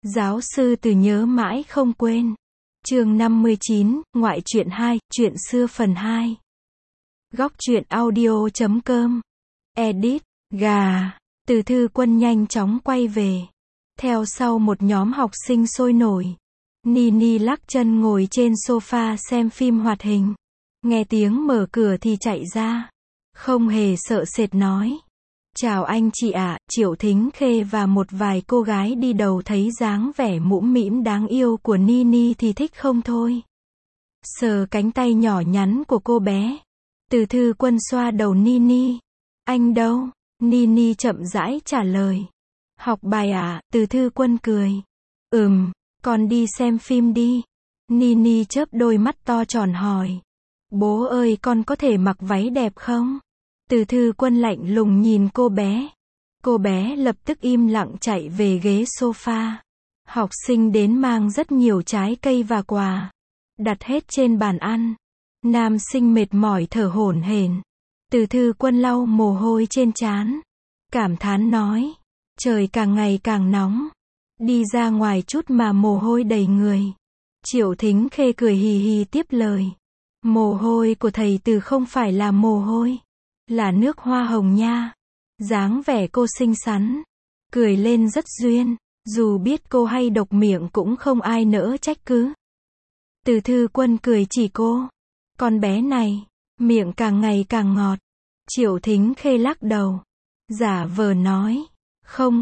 Giáo sư Từ nhớ mãi không quên. Chương 59, Ngoại truyện 2, Chuyện xưa phần 2. Góc truyện audio.com. Edit, gà. Từ Thư Quân nhanh chóng quay về. Theo sau một nhóm học sinh sôi nổi. Nini lắc chân ngồi trên sofa xem phim hoạt hình. Nghe tiếng mở cửa thì chạy ra. Không hề sợ sệt nói. Chào anh chị ạ. Triệu Thính Khê và một vài cô gái đi đầu thấy dáng vẻ mũm mĩm đáng yêu của Nini thì thích không thôi. Sờ cánh tay nhỏ nhắn của cô bé. Từ Thư Quân xoa đầu Nini. Anh đâu? Nini chậm rãi trả lời. Học bài ạ. Từ Thư Quân cười. Con đi xem phim đi. Nini chớp đôi mắt to tròn hỏi. Bố ơi, con có thể mặc váy đẹp không? Từ Thư Quân lạnh lùng nhìn cô bé. Cô bé lập tức im lặng chạy về ghế sofa. Học sinh đến mang rất nhiều trái cây và quà. Đặt hết trên bàn ăn. Nam sinh mệt mỏi thở hổn hển. Từ Thư Quân lau mồ hôi trên trán. Cảm thán nói. Trời càng ngày càng nóng. Đi ra ngoài chút mà mồ hôi đầy người. Triệu Thính Khê cười hì hì tiếp lời. Mồ hôi của thầy Từ không phải là mồ hôi. Là nước hoa hồng nha. Dáng vẻ cô xinh xắn. Cười lên rất duyên. Dù biết cô hay độc miệng cũng không ai nỡ trách cứ. Từ Thư Quân cười chỉ cô. Con bé này, miệng càng ngày càng ngọt. Triệu Thính Khê lắc đầu. Giả vờ nói. Không,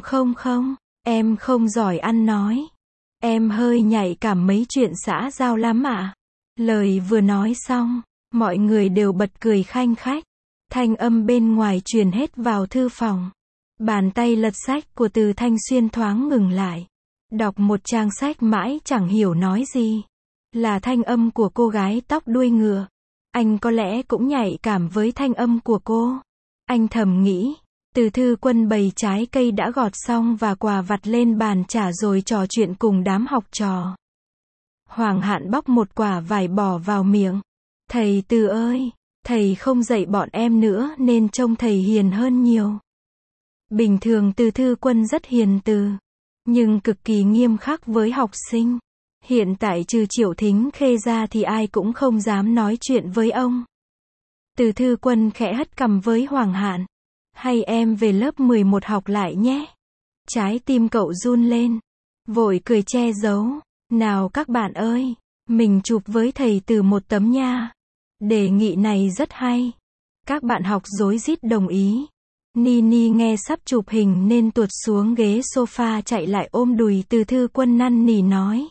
em không giỏi ăn nói. Em hơi nhạy cảm mấy chuyện xã giao lắm ạ. Lời vừa nói xong, mọi người đều bật cười khanh khách. Thanh âm bên ngoài truyền hết vào thư phòng. Bàn tay lật sách của Từ Thanh Xuyên thoáng ngừng lại. Đọc một trang sách mãi chẳng hiểu nói gì. Là thanh âm của cô gái tóc đuôi ngựa. Anh có lẽ cũng nhạy cảm với thanh âm của cô. Anh thầm nghĩ. Từ Thư Quân bày trái cây đã gọt xong và quà vặt lên bàn trả rồi trò chuyện cùng đám học trò. Hoàng Hạn bóc một quả vải bỏ vào miệng. Thầy Từ ơi, thầy không dạy bọn em nữa nên trông thầy hiền hơn nhiều. Bình thường Từ Thư Quân rất hiền từ, nhưng cực kỳ nghiêm khắc với học sinh. Hiện tại trừ Triệu Thính Khê ra thì ai cũng không dám nói chuyện với ông. Từ Thư Quân khẽ hất cằm với Hoàng Hạn. Hay em về lớp 11 học lại nhé. Trái tim cậu run lên. Vội cười che giấu. Nào các bạn ơi, mình chụp với thầy Từ một tấm nha. Đề nghị này rất hay. Các bạn học rối rít đồng ý. Nini nghe sắp chụp hình nên tuột xuống ghế sofa chạy lại ôm đùi Từ Thư Quân năn nỉ nói.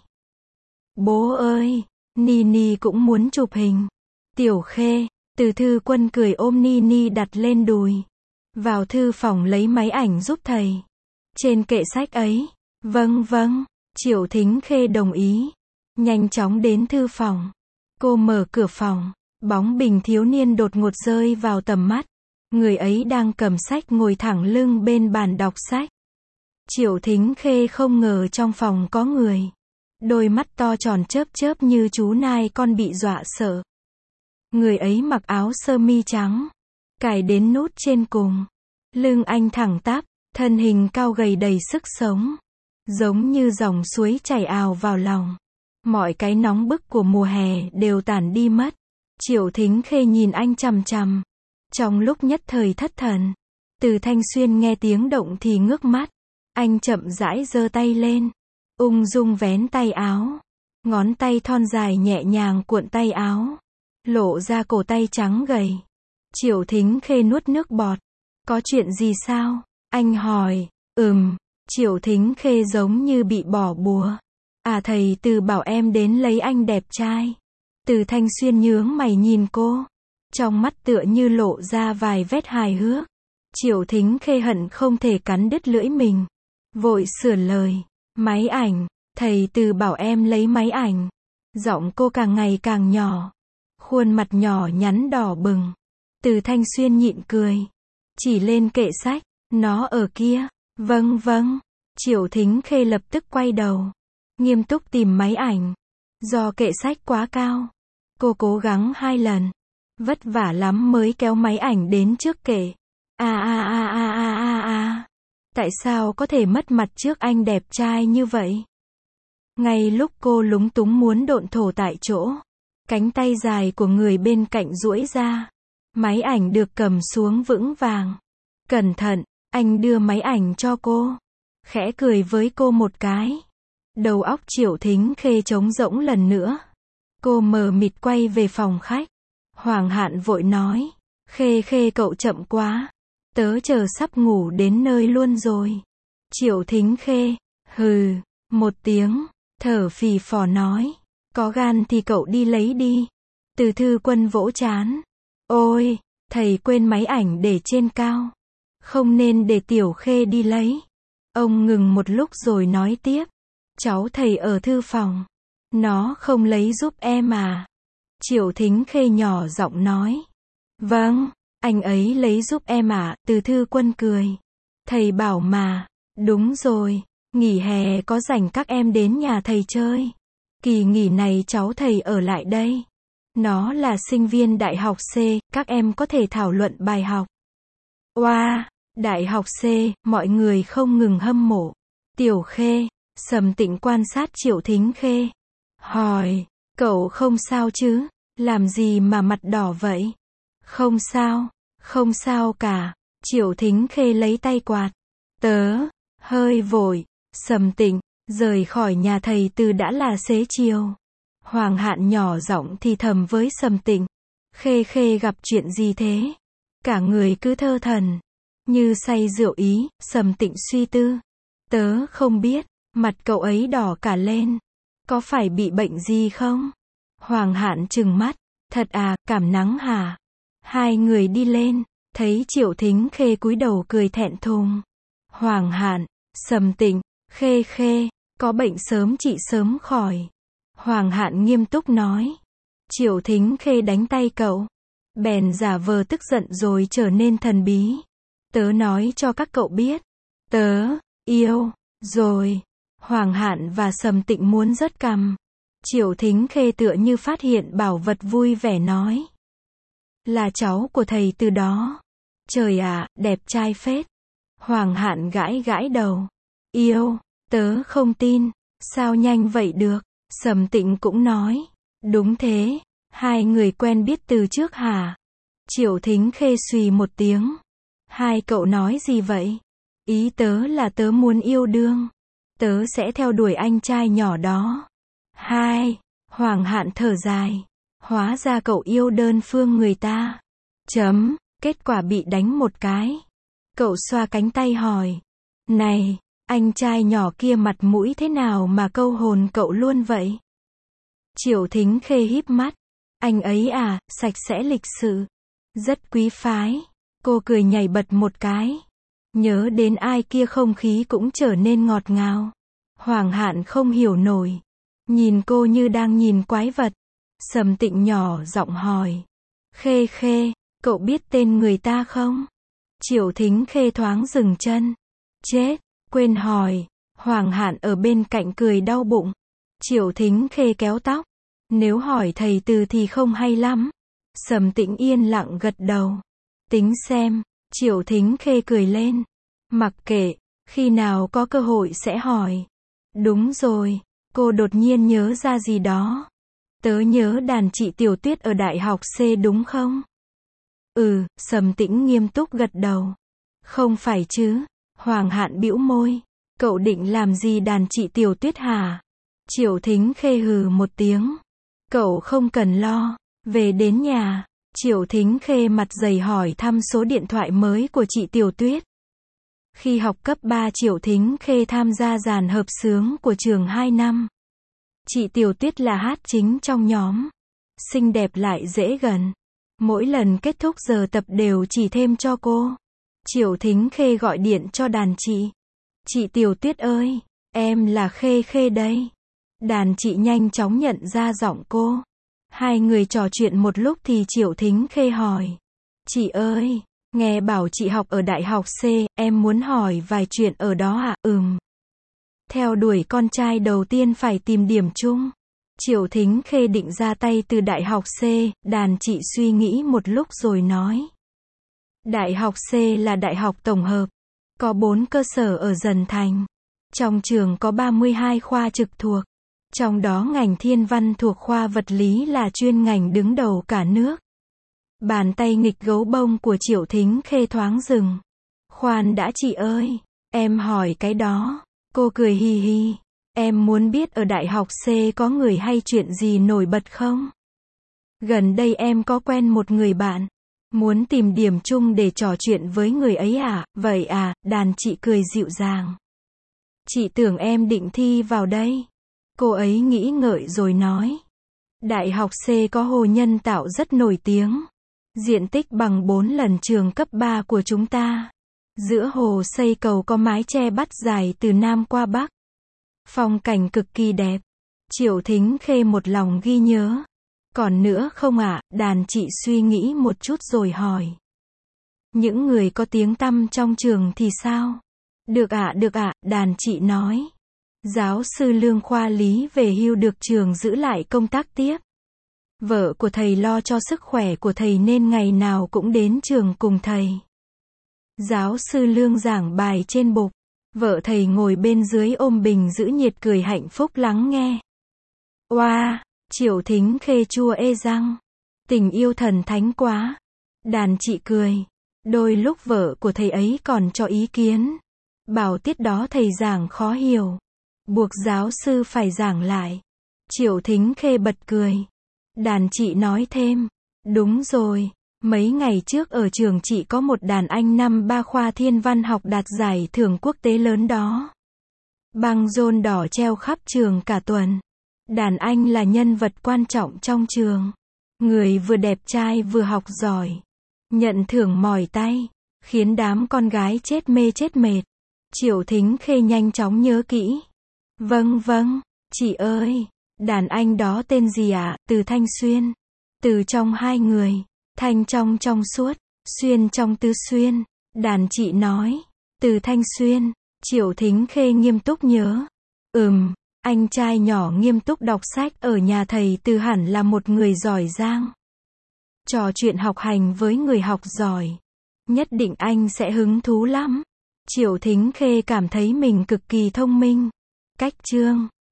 Bố ơi, Nini cũng muốn chụp hình. Tiểu Khê, Từ Thư Quân cười ôm Nini đặt lên đùi. Vào thư phòng lấy máy ảnh giúp thầy. Trên kệ sách ấy. Vâng, Triệu Thính Khê đồng ý. Nhanh chóng đến thư phòng. Cô mở cửa phòng. Bóng bình thiếu niên đột ngột rơi vào tầm mắt. Người ấy đang cầm sách ngồi thẳng lưng bên bàn đọc sách. Triệu Thính Khê không ngờ trong phòng có người. Đôi mắt to tròn chớp chớp như chú nai con bị dọa sợ. Người ấy mặc áo sơ mi trắng. Cài đến nút trên cùng. Lưng anh thẳng tắp, thân hình cao gầy đầy sức sống. Giống như dòng suối chảy ào vào lòng. Mọi cái nóng bức của mùa hè đều tản đi mất. Triệu Thính Khê nhìn anh chằm chằm. Trong lúc nhất thời thất thần. Từ Thanh Xuyên nghe tiếng động thì ngước mắt. Anh chậm rãi giơ tay lên. Ung dung vén tay áo. Ngón tay thon dài nhẹ nhàng cuộn tay áo. Lộ ra cổ tay trắng gầy. Triệu Thính Khê nuốt nước bọt. Có chuyện gì sao? Anh hỏi. Triệu Thính Khê giống như bị bỏ bùa. À, thầy Từ bảo em đến lấy anh đẹp trai. Từ Thanh Xuyên nhướng mày nhìn cô. Trong mắt tựa như lộ ra vài vết hài hước. Triệu Thính Khê hận không thể cắn đứt lưỡi mình. Vội sửa lời. Máy ảnh. Thầy Từ bảo em lấy máy ảnh. Giọng cô càng ngày càng nhỏ. Khuôn mặt nhỏ nhắn đỏ bừng. Từ Thanh Xuyên nhịn cười. Chỉ lên kệ sách. Nó ở kia. Vâng. Triệu Thính Khê lập tức quay đầu. Nghiêm túc tìm máy ảnh. Do kệ sách quá cao. Cô cố gắng 2 lần. Vất vả lắm mới kéo máy ảnh đến trước kệ. Tại sao có thể mất mặt trước anh đẹp trai như vậy? Ngay lúc cô lúng túng muốn độn thổ tại chỗ, cánh tay dài của người bên cạnh duỗi ra. Máy ảnh được cầm xuống vững vàng. Cẩn thận, anh đưa máy ảnh cho cô. Khẽ cười với cô một cái. Đầu óc Triệu Thính Khê trống rỗng lần nữa. Cô mờ mịt quay về phòng khách. Hoàng Hạn vội nói. Khê Khê cậu chậm quá. Tớ chờ sắp ngủ đến nơi luôn rồi. Triệu Thính Khê, hừ, một tiếng, thở phì phò nói. Có gan thì cậu đi lấy đi. Từ Thư Quân vỗ trán. Ôi, thầy quên máy ảnh để trên cao. Không nên để Tiểu Khê đi lấy. Ông ngừng một lúc rồi nói tiếp. Cháu thầy ở thư phòng. Nó không lấy giúp em à? Triệu Thính Khê nhỏ giọng nói. Vâng, anh ấy lấy giúp em à? Từ Thư Quân cười. Thầy bảo mà. Đúng rồi, nghỉ hè có rảnh các em đến nhà thầy chơi. Kỳ nghỉ này cháu thầy ở lại đây. Nó là sinh viên đại học C, các em có thể thảo luận bài học. Oa, đại học C, mọi người không ngừng hâm mộ. Tiểu Khê, Sầm Tịnh quan sát Triệu Thính Khê. Hỏi, cậu không sao chứ? Làm gì mà mặt đỏ vậy? Không sao, không sao cả. Triệu Thính Khê lấy tay quạt. Tớ, hơi vội. Sầm Tịnh, rời khỏi nhà thầy từ đã là xế chiều. Hoàng Hạn nhỏ giọng thì thầm với Sầm Tịnh. Khê Khê gặp chuyện gì thế? Cả người cứ thơ thẩn. Như say rượu ý, Sầm Tịnh suy tư. Tớ không biết, mặt cậu ấy đỏ cả lên. Có phải bị bệnh gì không? Hoàng Hạn trừng mắt. Thật à, cảm nắng hả? Hai người đi lên, thấy Triệu Thính Khê cúi đầu cười thẹn thùng. Hoàng Hạn, Sầm Tịnh, Khê Khê, có bệnh sớm trị sớm khỏi. Hoàng Hạn nghiêm túc nói. Triệu Thính Khê đánh tay cậu. Bèn giả vờ tức giận rồi trở nên thần bí. Tớ nói cho các cậu biết. Tớ, yêu, rồi. Hoàng Hạn và Sầm Tịnh muốn rớt cằm. Triệu Thính Khê tựa như phát hiện bảo vật vui vẻ nói. Là cháu của thầy từ đó. Trời ạ, đẹp trai phết. Hoàng Hạn gãi gãi đầu. Yêu, tớ không tin. Sao nhanh vậy được? Sầm Tịnh cũng nói. Đúng thế, hai người quen biết từ trước hả? Triệu Thính Khê xùy một tiếng. Hai cậu nói gì vậy? Ý tớ là tớ muốn yêu đương. Tớ sẽ theo đuổi anh trai nhỏ đó. Hai, Hoàng Hạn thở dài. Hóa ra cậu yêu đơn phương người ta. Chấm, kết quả bị đánh một cái. Cậu xoa cánh tay hỏi. Này, anh trai nhỏ kia mặt mũi thế nào mà câu hồn cậu luôn vậy? Triệu Thính Khê híp mắt. Anh ấy à, sạch sẽ lịch sự. Rất quý phái. Cô cười nhảy bật một cái. Nhớ đến ai kia không khí cũng trở nên ngọt ngào. Hoàng Hạn không hiểu nổi. Nhìn cô như đang nhìn quái vật. Sầm Tịnh nhỏ giọng hỏi. Khê Khê, cậu biết tên người ta không? Triệu Thính Khê thoáng dừng chân. Chết, quên hỏi. Hoàng Hạn ở bên cạnh cười đau bụng. Triệu Thính Khê kéo tóc. Nếu hỏi thầy từ thì không hay lắm. Sầm Tịnh yên lặng gật đầu. Tính xem. Triệu Thính Khê cười lên. Mặc kệ, khi nào có cơ hội sẽ hỏi. Đúng rồi, cô đột nhiên nhớ ra gì đó. Tớ nhớ đàn chị Tiểu Tuyết ở đại học C đúng không? Sầm Tĩnh nghiêm túc gật đầu. Không phải chứ? Hoàng Hạn bĩu môi. Cậu định làm gì đàn chị Tiểu Tuyết hả? Triệu Thính Khê hừ một tiếng. Cậu không cần lo. Về đến nhà, Triệu Thính Khê mặt dày hỏi thăm số điện thoại mới của chị Tiểu Tuyết. Khi học cấp 3 Triệu Thính Khê tham gia dàn hợp xướng của trường 2 năm. Chị Tiểu Tuyết là hát chính trong nhóm. Xinh đẹp lại dễ gần. Mỗi lần kết thúc giờ tập đều chỉ thêm cho cô. Triệu Thính Khê gọi điện cho đàn chị. Chị Tiểu Tuyết ơi, em là Khê Khê đây. Đàn chị nhanh chóng nhận ra giọng cô. Hai người trò chuyện một lúc thì Triệu Thính Khê hỏi. Chị ơi, nghe bảo chị học ở đại học C, em muốn hỏi vài chuyện ở đó ạ. Theo đuổi con trai đầu tiên phải tìm điểm chung. Triệu Thính Khê định ra tay từ đại học C, đàn chị suy nghĩ một lúc rồi nói. Đại học C là đại học tổng hợp. Có 4 cơ sở ở Dần Thành. Trong trường có 32 khoa trực thuộc. Trong đó ngành thiên văn thuộc khoa vật lý là chuyên ngành đứng đầu cả nước. Bàn tay nghịch gấu bông của Triệu Thính Khê thoáng dừng. Khoan đã chị ơi, em hỏi cái đó. Cô cười hì hì. Em muốn biết ở đại học C có người hay chuyện gì nổi bật không? Gần đây em có quen một người bạn. Muốn tìm điểm chung để trò chuyện với người ấy à? Vậy à, đàn chị cười dịu dàng. Chị tưởng em định thi vào đây. Cô ấy nghĩ ngợi rồi nói. Đại học C có hồ nhân tạo rất nổi tiếng. Diện tích bằng 4 lần trường cấp 3 của chúng ta. Giữa hồ xây cầu có mái che bắt dài từ Nam qua Bắc. Phong cảnh cực kỳ đẹp. Triệu Thính Khê một lòng ghi nhớ. Còn nữa không ạ? Đàn chị suy nghĩ một chút rồi hỏi. Những người có tiếng tăm trong trường thì sao? Được ạ, đàn chị nói. Giáo sư Lương khoa lý về hưu được trường giữ lại công tác tiếp. Vợ của thầy lo cho sức khỏe của thầy nên ngày nào cũng đến trường cùng thầy. Giáo sư Lương giảng bài trên bục. Vợ thầy ngồi bên dưới ôm bình giữ nhiệt cười hạnh phúc lắng nghe. Oa, Triệu Thính Khê chua ê răng. Tình yêu thần thánh quá. Đàn chị cười. Đôi lúc vợ của thầy ấy còn cho ý kiến. Bảo tiết đó thầy giảng khó hiểu. Buộc giáo sư phải giảng lại. Triệu Thính Khê bật cười. Đàn chị nói thêm. Đúng rồi. Mấy ngày trước ở trường chị có một đàn anh năm 3 khoa thiên văn học đạt giải thưởng quốc tế lớn đó. Băng rôn đỏ treo khắp trường cả tuần. Đàn anh là nhân vật quan trọng trong trường. Người vừa đẹp trai vừa học giỏi. Nhận thưởng mỏi tay. Khiến đám con gái chết mê chết mệt. Triệu Thính Khê nhanh chóng nhớ kỹ. Vâng, chị ơi. Đàn anh đó tên gì ạ? Từ Thanh Xuyên. Từ trong hai người. Thanh trong suốt. Xuyên trong tứ xuyên. Đàn chị nói. Từ Thanh Xuyên. Triệu Thính Khê nghiêm túc nhớ. Anh trai nhỏ nghiêm túc đọc sách ở nhà thầy Từ hẳn là một người giỏi giang. Trò chuyện học hành với người học giỏi. Nhất định anh sẽ hứng thú lắm. Triệu Thính Khê cảm thấy mình cực kỳ thông minh. Cách chương